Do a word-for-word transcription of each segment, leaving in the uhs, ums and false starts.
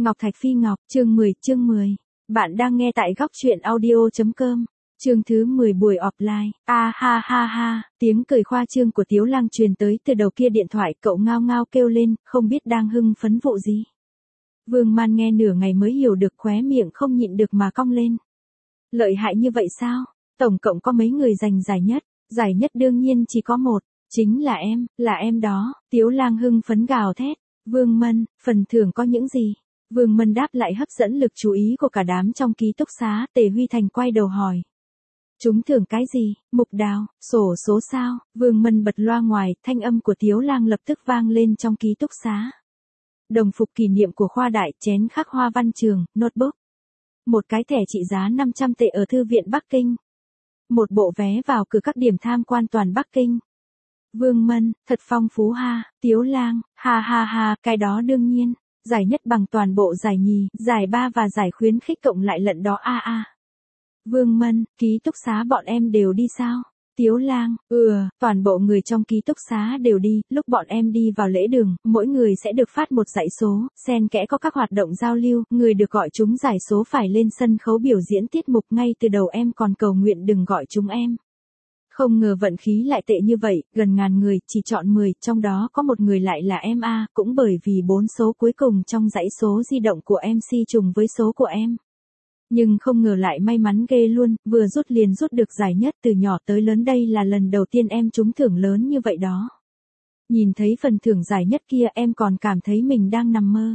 Ngọc Thạch Phi Ngọc, chương mười, chương mười. Bạn đang nghe tại góc truyện audio.com. Chương thứ mười buổi offline. A ha ha ha, tiếng cười khoa trương của Tiếu Lang truyền tới từ đầu kia điện thoại, cậu ngao ngao kêu lên, không biết đang hưng phấn vụ gì. Vương Man nghe nửa ngày mới hiểu được, khóe miệng không nhịn được mà cong lên. Lợi hại như vậy sao? Tổng cộng có mấy người giành giải nhất? Giải nhất đương nhiên chỉ có một, chính là em, là em đó. Tiếu Lang hưng phấn gào thét. Vương Mân, phần thưởng có những gì? Vương Mân đáp lại hấp dẫn lực chú ý của cả đám trong ký túc xá. Tề Huy Thành quay đầu hỏi. Chúng thưởng cái gì? Mục đào, sổ số sao? Vương Mân bật loa ngoài, thanh âm của Tiếu Lang lập tức vang lên trong ký túc xá. Đồng phục kỷ niệm của khoa đại, chén khắc hoa văn trường, notebook. Một cái thẻ trị giá năm trăm tệ ở Thư viện Bắc Kinh. Một bộ vé vào cửa các điểm tham quan toàn Bắc Kinh. Vương Mân, thật phong phú ha. Tiếu Lang, ha ha ha, cái đó đương nhiên. Giải nhất bằng toàn bộ giải nhì, giải ba và giải khuyến khích cộng lại lận đó a a. Vương Mân, ký túc xá bọn em đều đi sao? Tiếu Lang, ừ, toàn bộ người trong ký túc xá đều đi. Lúc bọn em đi vào lễ đường, mỗi người sẽ được phát một dãy số, xen kẽ có các hoạt động giao lưu, người được gọi chúng giải số phải lên sân khấu biểu diễn tiết mục. Ngay từ đầu em còn cầu nguyện đừng gọi chúng em. Không ngờ vận khí lại tệ như vậy, gần ngàn người, chỉ chọn mười, trong đó có một người lại là em a, cũng bởi vì bốn số cuối cùng trong dãy số di động của em xê trùng với số của em. Nhưng không ngờ lại may mắn ghê luôn, vừa rút liền rút được giải nhất. Từ nhỏ tới lớn đây là lần đầu tiên em trúng thưởng lớn như vậy đó. Nhìn thấy phần thưởng giải nhất kia em còn cảm thấy mình đang nằm mơ.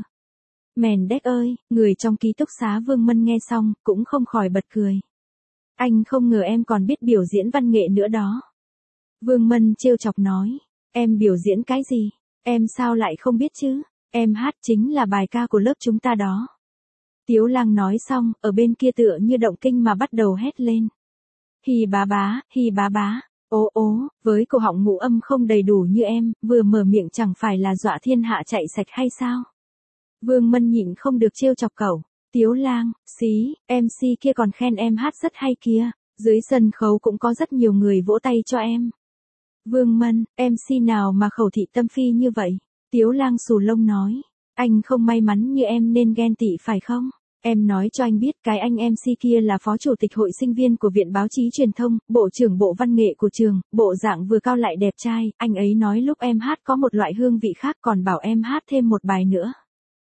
Mèn đét ơi, người trong ký túc xá Vương Mân nghe xong, cũng không khỏi bật cười. Anh không ngờ em còn biết biểu diễn văn nghệ nữa đó. Vương Mân trêu chọc nói, em biểu diễn cái gì? Em sao lại không biết chứ? Em hát chính là bài ca của lớp chúng ta đó. Tiếu Lang nói xong, ở bên kia tựa như động kinh mà bắt đầu hét lên. Hì bá bá, hì bá bá, ố ố, với cổ họng ngũ âm không đầy đủ như em, vừa mở miệng chẳng phải là dọa thiên hạ chạy sạch hay sao? Vương Mân nhịn không được trêu chọc cậu. Tiếu Lang, xí, em xê kia còn khen em hát rất hay kia, dưới sân khấu cũng có rất nhiều người vỗ tay cho em. Vương Mân, em xê nào mà khẩu thị tâm phi như vậy? Tiếu Lang xù lông nói, anh không may mắn như em nên ghen tị phải không? Em nói cho anh biết cái anh em xê kia là phó chủ tịch hội sinh viên của Viện Báo chí Truyền thông, bộ trưởng bộ văn nghệ của trường, bộ dạng vừa cao lại đẹp trai, anh ấy nói lúc em hát có một loại hương vị khác còn bảo em hát thêm một bài nữa.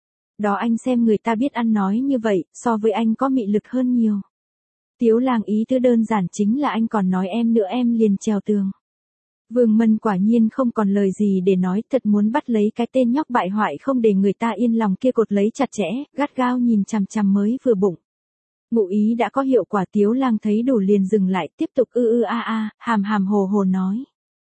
Đó anh xem người ta biết ăn nói như vậy, so với anh có mị lực hơn nhiều. Tiếu Lang ý tứ đơn giản chính là anh còn nói em nữa em liền trèo tường. Vương Mân quả nhiên không còn lời gì để nói, thật muốn bắt lấy cái tên nhóc bại hoại không để người ta yên lòng kia cột lấy chặt chẽ, gắt gao nhìn chằm chằm mới vừa bụng. Ngụ ý đã có hiệu quả. Tiếu Lang thấy đủ liền dừng lại, tiếp tục ư ư a a, hàm hàm hồ hồ nói.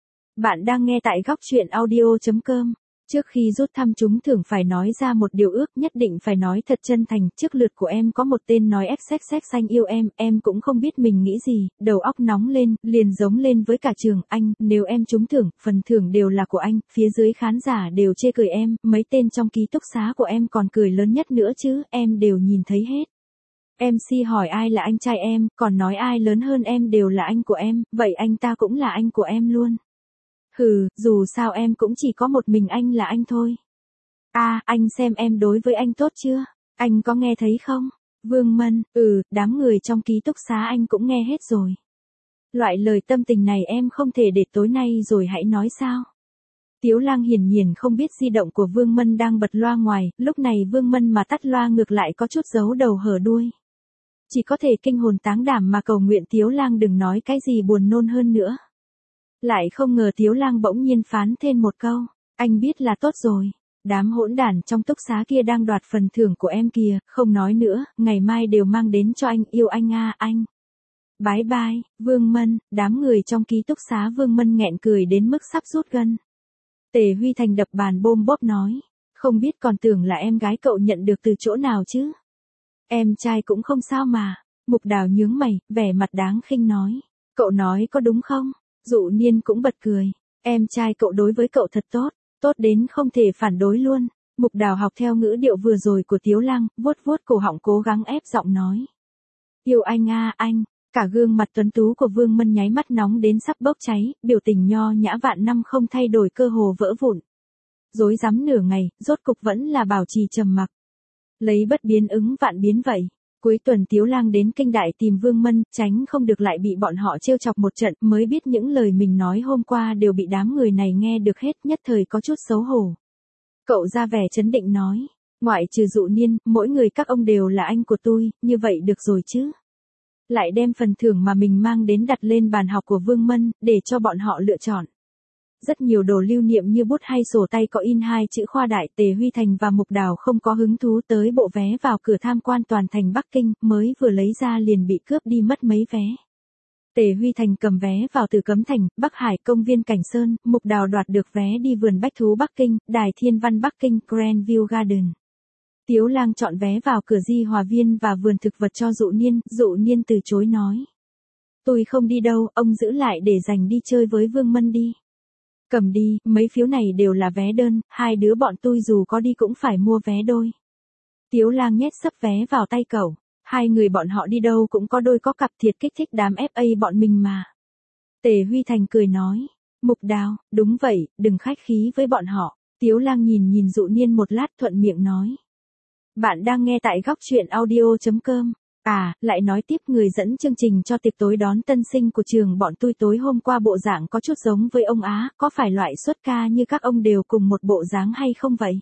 Bạn đang nghe tại góc truyện audio.com. Trước khi rút thăm trúng thưởng phải nói ra một điều ước, nhất định phải nói thật chân thành. Trước lượt của em có một tên nói xx xanh yêu em, em cũng không biết mình nghĩ gì, đầu óc nóng lên, liền giống lên với cả trường. Anh, nếu em trúng thưởng, phần thưởng đều là của anh. Phía dưới khán giả đều chê cười em, mấy tên trong ký túc xá của em còn cười lớn nhất nữa chứ, em đều nhìn thấy hết. em xê hỏi ai là anh trai em, còn nói ai lớn hơn em đều là anh của em, vậy anh ta cũng là anh của em luôn. Hừ, dù sao em cũng chỉ có một mình anh là anh thôi. A, à, anh xem em đối với anh tốt chưa? Anh có nghe thấy không? Vương Mân, ừ, đám người trong ký túc xá anh cũng nghe hết rồi. Loại lời tâm tình này em không thể để tối nay rồi hãy nói sao? Tiếu Lang hiển nhiên không biết di động của Vương Mân đang bật loa ngoài, lúc này Vương Mân mà tắt loa ngược lại có chút giấu đầu hở đuôi. Chỉ có thể kinh hồn táng đảm mà cầu nguyện Tiếu Lang đừng nói cái gì buồn nôn hơn nữa. Lại không ngờ Tiếu Lang bỗng nhiên phán thêm một câu, anh biết là tốt rồi. Đám hỗn đản trong túc xá kia đang đoạt phần thưởng của em kìa, không nói nữa, ngày mai đều mang đến cho anh, yêu anh a anh. Bái bai, Vương Mân, đám người trong ký túc xá Vương Mân nghẹn cười đến mức sắp rút gân. Tề Huy Thành đập bàn bôm bóp nói, không biết còn tưởng là em gái cậu nhận được từ chỗ nào chứ. Em trai cũng không sao mà. Mục Đào nhướng mày, vẻ mặt đáng khinh nói, cậu nói có đúng không? Dụ Niên cũng bật cười, em trai cậu đối với cậu thật tốt, tốt đến không thể phản đối luôn. Mục Đào học theo ngữ điệu vừa rồi của Tiếu Lang, vuốt vuốt cổ họng cố gắng ép giọng nói. Yêu anh a anh, cả gương mặt tuấn tú của Vương Mân nháy mắt nóng đến sắp bốc cháy, biểu tình nho nhã vạn năm không thay đổi cơ hồ vỡ vụn. Rối rắm nửa ngày, rốt cục vẫn là bảo trì trầm mặc. Lấy bất biến ứng vạn biến vậy. Cuối tuần Tiếu Lang đến Kinh Đại tìm Vương Mân, tránh không được lại bị bọn họ trêu chọc một trận, mới biết những lời mình nói hôm qua đều bị đám người này nghe được hết, nhất thời có chút xấu hổ. Cậu ra vẻ trấn định nói, ngoại trừ Dụ Niên, mỗi người các ông đều là anh của tôi, như vậy được rồi chứ. Lại đem phần thưởng mà mình mang đến đặt lên bàn học của Vương Mân, để cho bọn họ lựa chọn. Rất nhiều đồ lưu niệm như bút hay sổ tay có in hai chữ Khoa Đại. Tề Huy Thành và Mục Đào không có hứng thú tới bộ vé vào cửa tham quan toàn thành Bắc Kinh, mới vừa lấy ra liền bị cướp đi mất mấy vé. Tề Huy Thành cầm vé vào Tử Cấm Thành, Bắc Hải, công viên Cảnh Sơn, Mục Đào đoạt được vé đi vườn Bách Thú Bắc Kinh, Đài Thiên Văn Bắc Kinh, Grandview Garden. Tiếu Lang chọn vé vào cửa Di Hòa Viên và vườn thực vật cho Dụ Niên, Dụ Niên từ chối nói. Tôi không đi đâu, ông giữ lại để dành đi chơi với Vương Mân đi. Cầm đi, mấy phiếu này đều là vé đơn, hai đứa bọn tôi dù có đi cũng phải mua vé đôi. Tiếu Lang nhét sấp vé vào tay cậu, hai người bọn họ đi đâu cũng có đôi có cặp, thiệt kích thích đám ép a bọn mình mà. Tề Huy Thành cười nói, Mục Đào, đúng vậy, đừng khách khí với bọn họ. Tiếu Lang nhìn nhìn Dụ Niên một lát thuận miệng nói. Bạn đang nghe tại góc truyện audio.com. À, lại nói tiếp, người dẫn chương trình cho tiệc tối đón tân sinh của trường bọn tôi tối hôm qua bộ dạng có chút giống với ông Á, có phải loại xuất ca như các ông đều cùng một bộ dáng hay không vậy?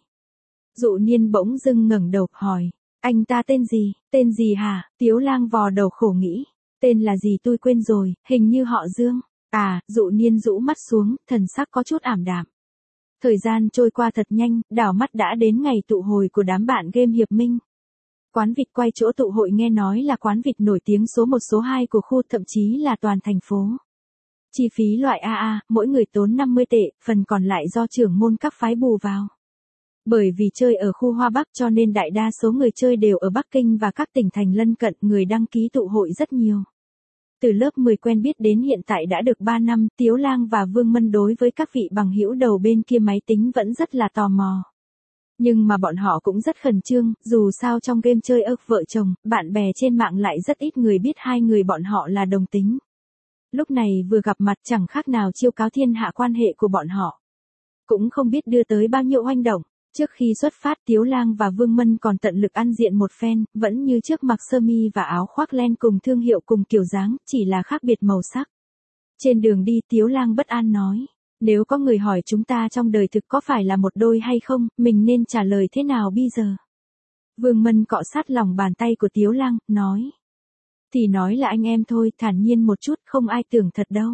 Dụ Niên bỗng dưng ngẩng đầu hỏi, anh ta tên gì, tên gì hả? Tiếu Lang vò đầu khổ nghĩ, tên là gì tôi quên rồi, hình như họ Dương. À, Dụ Niên rũ mắt xuống, thần sắc có chút ảm đạm. Thời gian trôi qua thật nhanh, đảo mắt đã đến ngày tụ hội của đám bạn game Hiệp Minh. Quán vịt quay chỗ tụ hội nghe nói là quán vịt nổi tiếng số một số hai của khu, thậm chí là toàn thành phố. Chi phí loại a a, mỗi người tốn năm mươi tệ, phần còn lại do trưởng môn các phái bù vào. Bởi vì chơi ở khu Hoa Bắc cho nên đại đa số người chơi đều ở Bắc Kinh và các tỉnh thành lân cận, người đăng ký tụ hội rất nhiều. Từ lớp mười quen biết đến hiện tại đã được ba năm, Tiếu Lang và Vương Mân đối với các vị bằng hữu đầu bên kia máy tính vẫn rất là tò mò. Nhưng mà bọn họ cũng rất khẩn trương, dù sao trong game chơi ơ vợ chồng, bạn bè trên mạng lại rất ít người biết hai người bọn họ là đồng tính. Lúc này vừa gặp mặt chẳng khác nào chiêu cáo thiên hạ quan hệ của bọn họ. Cũng không biết đưa tới bao nhiêu oanh động. Trước khi xuất phát Tiếu Lang và Vương Mân còn tận lực ăn diện một phen, vẫn như trước mặc sơ mi và áo khoác len cùng thương hiệu cùng kiểu dáng, chỉ là khác biệt màu sắc. Trên đường đi Tiếu Lang bất an nói, nếu có người hỏi chúng ta trong đời thực có phải là một đôi hay không, mình nên trả lời thế nào bây giờ? Vương Mân cọ sát lòng bàn tay của Tiếu Lang, nói. Thì nói là anh em thôi, thản nhiên một chút, không ai tưởng thật đâu.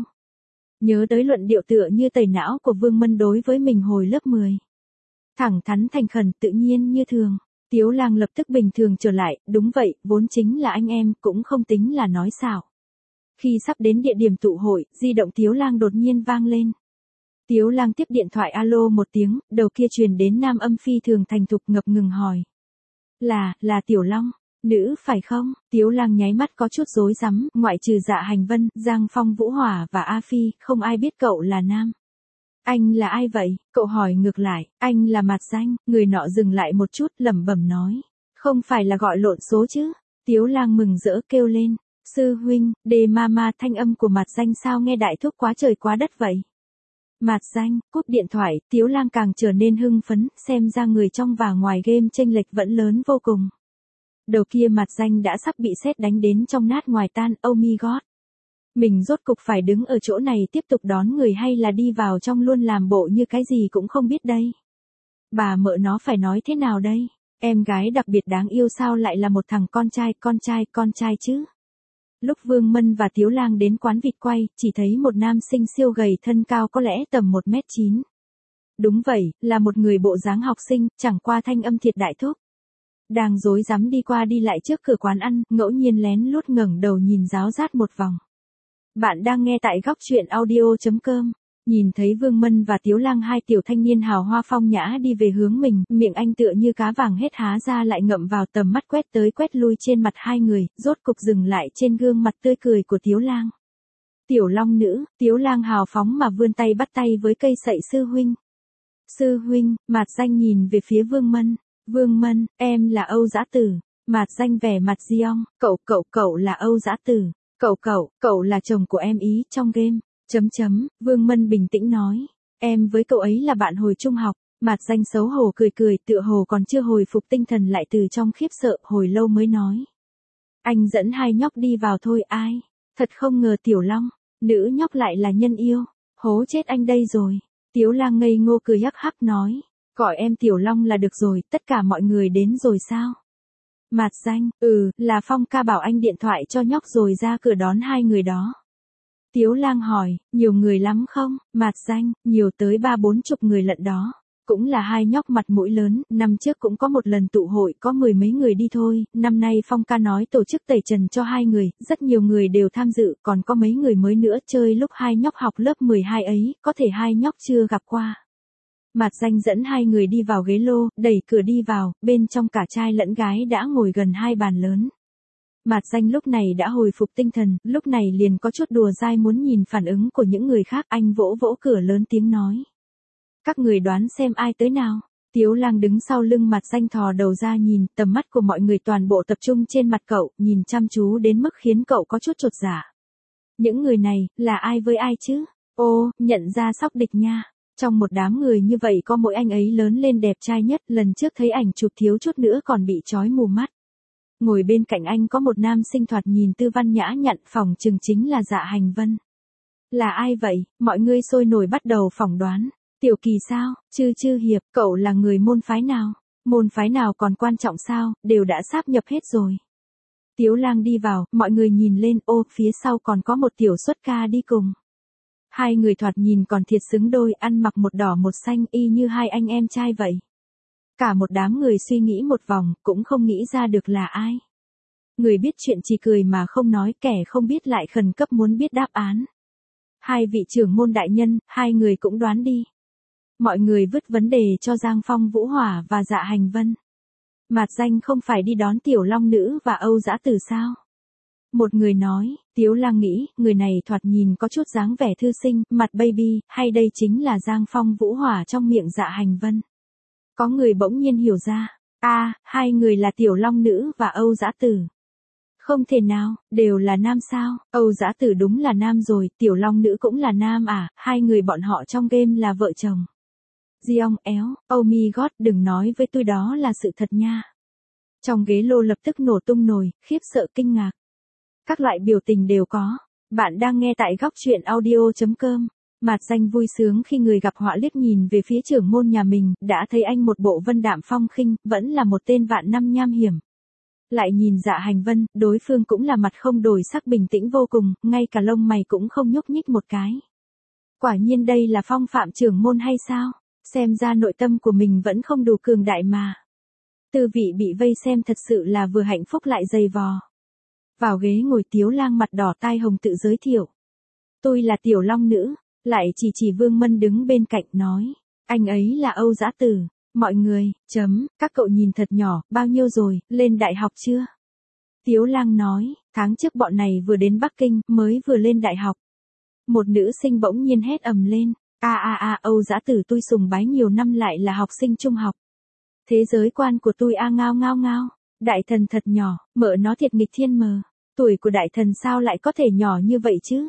Nhớ tới luận điệu tựa như tẩy não của Vương Mân đối với mình hồi lớp mười. Thẳng thắn thành khẩn tự nhiên như thường. Tiếu Lang lập tức bình thường trở lại, đúng vậy, vốn chính là anh em, cũng không tính là nói xạo. Khi sắp đến địa điểm tụ hội, di động Tiếu Lang đột nhiên vang lên. Tiếu Lang tiếp điện thoại alo một tiếng, đầu kia truyền đến nam âm phi thường thành thục ngập ngừng hỏi. Là, là Tiểu Long, nữ phải không? Tiếu Lang nháy mắt có chút rối rắm, ngoại trừ Dạ Hành Vân, Giang Phong Vũ Hỏa và A Phi, không ai biết cậu là nam. Anh là ai vậy? Cậu hỏi ngược lại, anh là Mạt Danh, người nọ dừng lại một chút lẩm bẩm nói. Không phải là gọi lộn số chứ? Tiếu Lang mừng rỡ kêu lên, sư huynh, đề ma ma, thanh âm của Mạt Danh sao nghe đại thúc quá trời quá đất vậy? Mạt Danh, cúp điện thoại, Tiếu Lang càng trở nên hưng phấn, xem ra người trong và ngoài game chênh lệch vẫn lớn vô cùng. Đầu kia Mạt Danh đã sắp bị sét đánh đến trong nát ngoài tan, oh my god. Mình rốt cục phải đứng ở chỗ này tiếp tục đón người hay là đi vào trong luôn làm bộ như cái gì cũng không biết đây. Bà mợ nó phải nói thế nào đây? Em gái đặc biệt đáng yêu sao lại là một thằng con trai, con trai, con trai chứ? Lúc Vương Mân và Tiếu Lang đến quán vịt quay, chỉ thấy một nam sinh siêu gầy thân cao có lẽ tầm một mét chín. Đúng vậy, là một người bộ dáng học sinh, chẳng qua thanh âm thiệt đại thúc. Đang rối rắm đi qua đi lại trước cửa quán ăn, ngẫu nhiên lén lút ngẩng đầu nhìn ráo rát một vòng. Bạn đang nghe tại góc truyện audio.com. Nhìn thấy Vương Mân và Tiếu Lang hai tiểu thanh niên hào hoa phong nhã đi về hướng mình, miệng anh tựa như cá vàng hết há ra lại ngậm vào, tầm mắt quét tới quét lui trên mặt hai người, rốt cục dừng lại trên gương mặt tươi cười của Tiếu Lang. Tiểu Long nữ, Tiếu Lang hào phóng mà vươn tay bắt tay với cây sậy sư huynh. Sư huynh, Mạt Danh nhìn về phía Vương Mân. Vương Mân, em là Âu Dã Tử. Mạt Danh vẻ mặt Diong, cậu cậu cậu là Âu Dã Tử. Cậu cậu, cậu là chồng của em ý trong game. Chấm chấm, Vương Mân bình tĩnh nói. Em với cậu ấy là bạn hồi trung học. Mạt Danh xấu hổ cười cười, tựa hồ còn chưa hồi phục tinh thần lại từ trong khiếp sợ, hồi lâu mới nói. Anh dẫn hai nhóc đi vào thôi. Ai? Thật không ngờ Tiểu Long, nữ nhóc lại là nhân yêu. Hố chết anh đây rồi. Tiếu Lang ngây ngô cười hắc hắc nói. Gọi em Tiểu Long là được rồi, tất cả mọi người đến rồi sao? Mạt Danh, ừ, là Phong ca bảo anh điện thoại cho nhóc rồi ra cửa đón hai người đó. Tiếu Lang hỏi, nhiều người lắm không? Mạt Danh, nhiều tới ba bốn chục người lận đó. Cũng là hai nhóc mặt mũi lớn, năm trước cũng có một lần tụ hội có mười mấy người đi thôi, năm nay Phong ca nói tổ chức tẩy trần cho hai người, rất nhiều người đều tham dự, còn có mấy người mới nữa chơi lúc hai nhóc học lớp mười hai ấy, có thể hai nhóc chưa gặp qua. Mạt Danh dẫn hai người đi vào ghế lô, đẩy cửa đi vào, bên trong cả trai lẫn gái đã ngồi gần hai bàn lớn. Mạt Danh lúc này đã hồi phục tinh thần, lúc này liền có chút đùa dai muốn nhìn phản ứng của những người khác, anh vỗ vỗ cửa lớn tiếng nói. Các người đoán xem ai tới nào. Tiếu Lang đứng sau lưng Mạt Danh thò đầu ra nhìn, tầm mắt của mọi người toàn bộ tập trung trên mặt cậu, nhìn chăm chú đến mức khiến cậu có chút chột dạ. Những người này, là ai với ai chứ? Ô, nhận ra Sóc Địch nha. Trong một đám người như vậy có mỗi anh ấy lớn lên đẹp trai nhất, lần trước thấy ảnh chụp thiếu chút nữa còn bị trói mù mắt. Ngồi bên cạnh anh có một nam sinh thoạt nhìn tư văn nhã nhặn, phỏng chừng chính là Dạ Hành Vân. Là ai vậy? Mọi người sôi nổi bắt đầu phỏng đoán. Tiểu Kỳ sao? Chư Chư Hiệp, cậu là người môn phái nào? Môn phái nào còn quan trọng sao, đều đã sáp nhập hết rồi. Tiếu Lang đi vào, mọi người nhìn lên, ô, phía sau còn có một tiểu xuất ca đi cùng. Hai người thoạt nhìn còn thiệt xứng đôi, ăn mặc một đỏ một xanh y như hai anh em trai vậy. Cả một đám người suy nghĩ một vòng, cũng không nghĩ ra được là ai. Người biết chuyện chỉ cười mà không nói, kẻ không biết lại khẩn cấp muốn biết đáp án. Hai vị trưởng môn đại nhân, hai người cũng đoán đi. Mọi người vứt vấn đề cho Giang Phong Vũ Hỏa và Dạ Hành Vân. Mạt Danh không phải đi đón Tiểu Long Nữ và Âu Dã Tử sao? Một người nói, Tiếu Lang nghĩ, người này thoạt nhìn có chút dáng vẻ thư sinh, mặt baby, hay đây chính là Giang Phong Vũ Hỏa trong miệng Dạ Hành Vân. Có người bỗng nhiên hiểu ra, a, à, hai người là Tiểu Long Nữ và Âu Dã Tử. Không thể nào, đều là nam sao? Âu Dã Tử đúng là nam rồi, Tiểu Long Nữ cũng là nam à, hai người bọn họ trong game là vợ chồng. Giong éo, oh my god, đừng nói với tôi đó là sự thật nha. Trong ghế lô lập tức nổ tung nồi, khiếp sợ kinh ngạc. Các loại biểu tình đều có. Bạn đang nghe tại góc truyện audio chấm com. Mạt Danh vui sướng khi người gặp họa liếc nhìn về phía trưởng môn nhà mình, đã thấy anh một bộ vân đạm phong khinh, vẫn là một tên vạn năm nham hiểm. Lại nhìn Dạ Hành Vân, đối phương cũng là mặt không đổi sắc bình tĩnh vô cùng, ngay cả lông mày cũng không nhúc nhích một cái. Quả nhiên đây là phong phạm trưởng môn hay sao? Xem ra nội tâm của mình vẫn không đủ cường đại mà. Tư vị bị vây xem thật sự là vừa hạnh phúc lại dày vò. Vào ghế ngồi Tiếu Lang mặt đỏ tai hồng tự giới thiệu. Tôi là Tiểu Long Nữ, lại chỉ chỉ Vương Mân đứng bên cạnh nói. Anh ấy là Âu Dã Tử. Mọi người, chấm, các cậu nhìn thật nhỏ, bao nhiêu rồi, lên đại học chưa? Tiếu Lang nói, tháng trước bọn này vừa đến Bắc Kinh, mới vừa lên đại học. Một nữ sinh bỗng nhiên hét ầm lên. A a a, Âu Dã Tử tôi sùng bái nhiều năm lại là học sinh trung học. Thế giới quan của tôi a ngao ngao ngao. Đại thần thật nhỏ, mợ nó thiệt nghịch thiên mờ. Tuổi của đại thần sao lại có thể nhỏ như vậy chứ?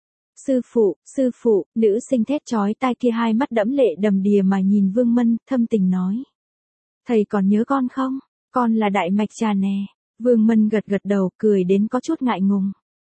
Sư phụ, sư phụ, nữ sinh thét chói tai kia hai mắt đẫm lệ đầm đìa mà nhìn Vương Mân, thâm tình nói. Thầy còn nhớ con không? Con là Đại Mạch Trà nè. Vương Mân gật gật đầu, cười đến có chút ngại ngùng.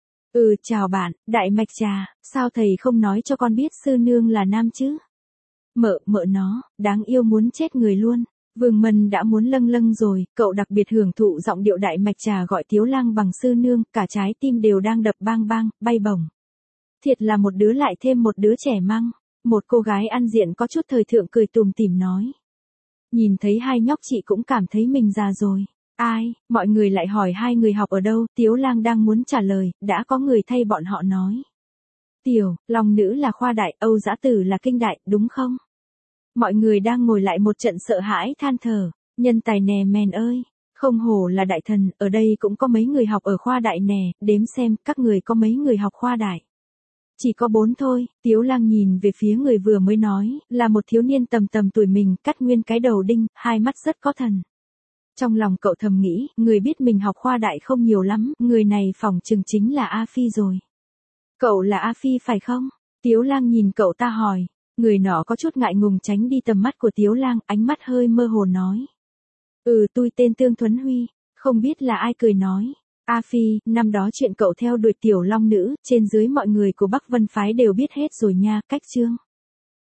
Ừ, chào bạn, Đại Mạch Trà, sao thầy không nói cho con biết sư nương là nam chứ? Mợ, mợ nó, đáng yêu muốn chết người luôn. Vương Mân đã muốn lâng lâng rồi, cậu đặc biệt hưởng thụ giọng điệu Đại Mạch Trà gọi Tiếu Lang bằng sư nương, cả trái tim đều đang đập bang bang, bay bổng. Thiệt là một đứa lại thêm một đứa trẻ măng. Một cô gái ăn diện có chút thời thượng cười tùm tìm nói. Nhìn thấy hai nhóc chị cũng cảm thấy mình già rồi. Ai, mọi người lại hỏi hai người học ở đâu, Tiếu Lang đang muốn trả lời, đã có người thay bọn họ nói. Tiểu, Long Nữ là khoa đại, Âu Dã Tử là kinh đại, đúng không? Mọi người đang ngồi lại một trận sợ hãi than thở, nhân tài nè mèn ơi, không hổ là đại thần, ở đây cũng có mấy người học ở khoa đại nè, đếm xem, các người có mấy người học khoa đại. Chỉ có bốn thôi, Tiếu Lang nhìn về phía người vừa mới nói, là một thiếu niên tầm tầm tuổi mình, cắt nguyên cái đầu đinh, hai mắt rất có thần. Trong lòng cậu thầm nghĩ, người biết mình học khoa đại không nhiều lắm, người này phỏng chừng chính là A Phi rồi. Cậu là A Phi phải không? Tiếu Lang nhìn cậu ta hỏi, Người nọ có chút ngại ngùng tránh đi tầm mắt của Tiếu Lang, ánh mắt hơi mơ hồ nói. Ừ, tôi tên Tương Thuấn Huy, không biết là ai. Cười nói. A Phi, năm đó chuyện cậu theo đuổi tiểu long nữ, trên dưới mọi người của Bắc Vân Phái đều biết hết rồi nha. Cách chương.